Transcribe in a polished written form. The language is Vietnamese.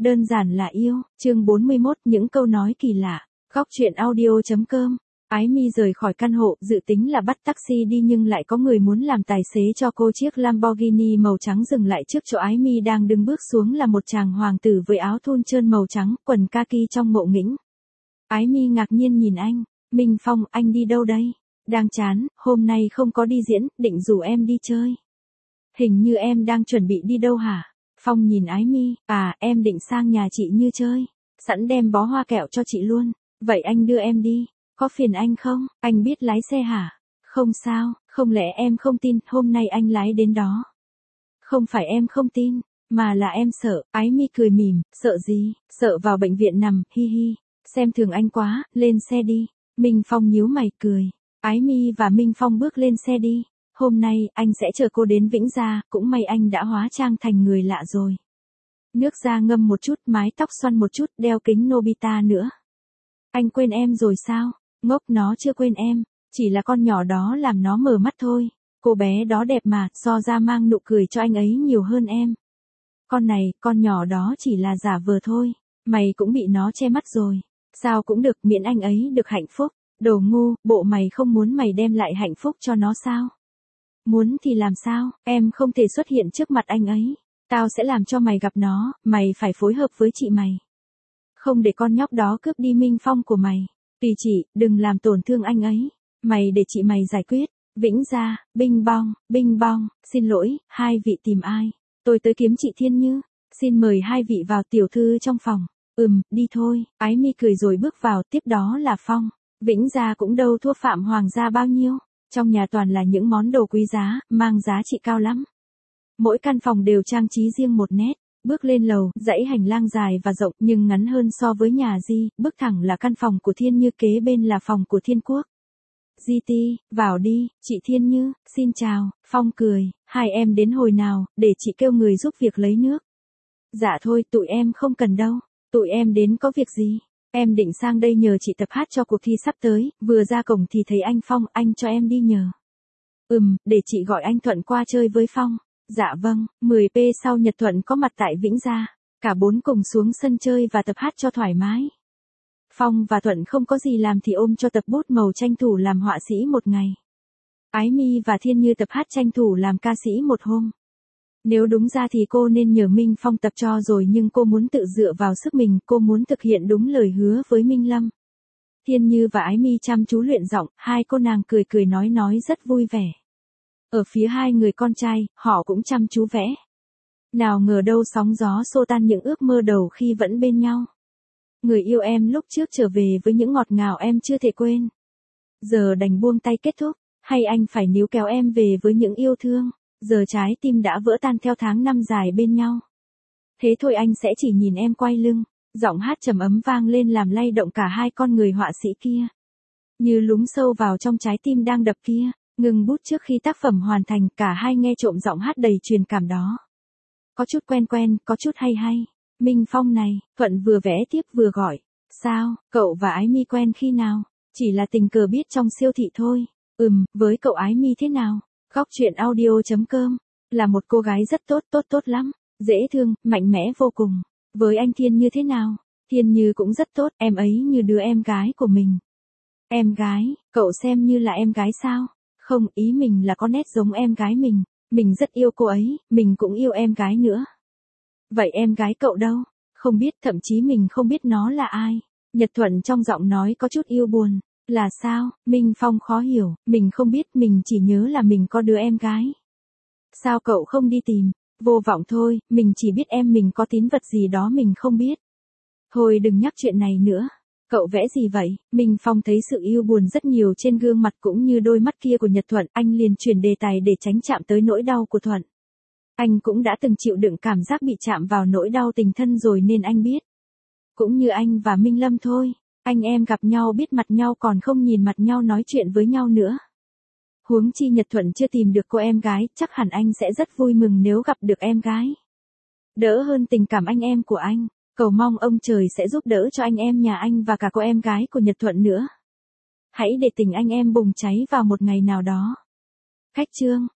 đơn giản là yêu. Chương 41, những câu nói kỳ lạ. Góc truyện audio.com. Ái Mi rời khỏi căn hộ, dự tính là bắt taxi đi nhưng lại có người muốn làm tài xế cho cô. Chiếc Lamborghini màu trắng dừng lại trước chỗ Ái Mi đang đứng, bước xuống là một chàng hoàng tử với áo thun trơn màu trắng, quần kaki trong ngộ nghĩnh. Ái Mi ngạc nhiên nhìn anh. Minh Phong, anh đi đâu đây? Đang chán, hôm nay không có đi diễn, định rủ em đi chơi. Hình như em đang chuẩn bị đi đâu hả? Phong nhìn Ái Mi, em định sang nhà chị Như chơi. Sẵn đem bó hoa kẹo cho chị luôn. Vậy anh đưa em đi. Có phiền anh không? Anh biết lái xe hả? Không sao, không lẽ em không tin, hôm nay anh lái đến đó. Không phải em không tin, mà là em sợ. Ái Mi cười mỉm, sợ gì? Sợ vào bệnh viện nằm, hi hi. Xem thường anh quá, lên xe đi. Minh Phong nhíu mày cười. Ái Mi và Minh Phong bước lên xe đi. Hôm nay, anh sẽ chở cô đến Vĩnh Gia, cũng may anh đã hóa trang thành người lạ rồi. Nước da ngâm một chút, mái tóc xoăn một chút, đeo kính Nobita nữa. Anh quên em rồi sao? Ngốc, nó chưa quên em, chỉ là con nhỏ đó làm nó mở mắt thôi. Cô bé đó đẹp mà, so ra mang nụ cười cho anh ấy nhiều hơn em. Con này, con nhỏ đó chỉ là giả vờ thôi, mày cũng bị nó che mắt rồi. Sao cũng được, miễn anh ấy được hạnh phúc. Đồ ngu, bộ mày không muốn mày đem lại hạnh phúc cho nó sao? Muốn thì làm sao, em không thể xuất hiện trước mặt anh ấy. Tao sẽ làm cho mày gặp nó, mày phải phối hợp với chị mày. Không để con nhóc đó cướp đi Minh Phong của mày. Tùy chị, đừng làm tổn thương anh ấy. Mày để chị mày giải quyết. Vĩnh Gia, bing bong, xin lỗi, hai vị tìm ai? Tôi tới kiếm chị Thiên Như. Xin mời hai vị vào, tiểu thư trong phòng. Đi thôi. Ái Mi cười rồi bước vào, tiếp đó là Phong. Vĩnh Gia cũng đâu thua Phạm Hoàng gia bao nhiêu. Trong nhà toàn là những món đồ quý giá, mang giá trị cao lắm. Mỗi căn phòng đều trang trí riêng một nét. Bước lên lầu, dãy hành lang dài và rộng nhưng ngắn hơn so với nhà Di, bước thẳng là căn phòng của Thiên Như, kế bên là phòng của Thiên Quốc. Di Ti, vào đi, chị Thiên Như, xin chào. Phong cười, hai em đến hồi nào, để chị kêu người giúp việc lấy nước. Dạ thôi, tụi em không cần đâu, tụi em đến có việc gì? Em định sang đây nhờ chị tập hát cho cuộc thi sắp tới, vừa ra cổng thì thấy anh Phong, anh cho em đi nhờ. Để chị gọi anh Thuận qua chơi với Phong. Dạ vâng, 10p sau Nhật Thuận có mặt tại Vĩnh Gia. Cả bốn cùng xuống sân chơi và tập hát cho thoải mái. Phong và Thuận không có gì làm thì ôm cho tập bút màu tranh thủ làm họa sĩ một ngày. Ái Mi và Thiên Như tập hát tranh thủ làm ca sĩ một hôm. Nếu đúng ra thì cô nên nhờ Minh Phong tập cho rồi, nhưng cô muốn tự dựa vào sức mình, cô muốn thực hiện đúng lời hứa với Minh Lâm. Thiên Như và Ái Mi chăm chú luyện giọng, hai cô nàng cười cười nói rất vui vẻ. Ở phía hai người con trai, họ cũng chăm chú vẽ. Nào ngờ đâu sóng gió xô tan những ước mơ đầu khi vẫn bên nhau. Người yêu em lúc trước trở về với những ngọt ngào em chưa thể quên. Giờ đành buông tay kết thúc, hay anh phải níu kéo em về với những yêu thương. Giờ trái tim đã vỡ tan theo tháng năm dài bên nhau. Thế thôi anh sẽ chỉ nhìn em quay lưng. Giọng hát trầm ấm vang lên làm lay động cả hai con người họa sĩ kia. Như lún sâu vào trong trái tim đang đập kia. Ngừng bút trước khi tác phẩm hoàn thành, cả hai nghe trộm giọng hát đầy truyền cảm đó. Có chút quen, có chút hay. Minh Phong này, Thuận vừa vẽ tiếp vừa gọi. Sao, cậu và Ái Mi quen khi nào? Chỉ là tình cờ biết trong siêu thị thôi. Với cậu Ái Mi thế nào? Góc truyện audio.com. Là một cô gái rất tốt lắm. Dễ thương, mạnh mẽ vô cùng. Với anh Thiên Như thế nào? Thiên Như cũng rất tốt, em ấy như đứa em gái của mình. Em gái, cậu xem như là em gái sao? Không, ý mình là có nét giống em gái mình. Mình rất yêu cô ấy, mình cũng yêu em gái nữa. Vậy em gái cậu đâu? Không biết, thậm chí mình không biết nó là ai. Nhật Thuận trong giọng nói có chút yêu buồn. Là sao? Minh Phong khó hiểu, mình không biết, mình chỉ nhớ là mình có đứa em gái. Sao cậu không đi tìm? Vô vọng thôi, mình chỉ biết em mình có tín vật gì đó mình không biết. Thôi đừng nhắc chuyện này nữa. Cậu vẽ gì vậy? Minh Phong thấy sự yêu buồn rất nhiều trên gương mặt cũng như đôi mắt kia của Nhật Thuận, anh liền chuyển đề tài để tránh chạm tới nỗi đau của Thuận. Anh cũng đã từng chịu đựng cảm giác bị chạm vào nỗi đau tình thân rồi nên anh biết. Cũng như anh và Minh Lâm thôi, anh em gặp nhau biết mặt nhau còn không nhìn mặt nhau nói chuyện với nhau nữa. Huống chi Nhật Thuận chưa tìm được cô em gái, chắc hẳn anh sẽ rất vui mừng nếu gặp được em gái. Đỡ hơn tình cảm anh em của anh. Cầu mong ông trời sẽ giúp đỡ cho anh em nhà anh và cả cô em gái của Nhật Thuận nữa. Hãy để tình anh em bùng cháy vào một ngày nào đó. Khách chương.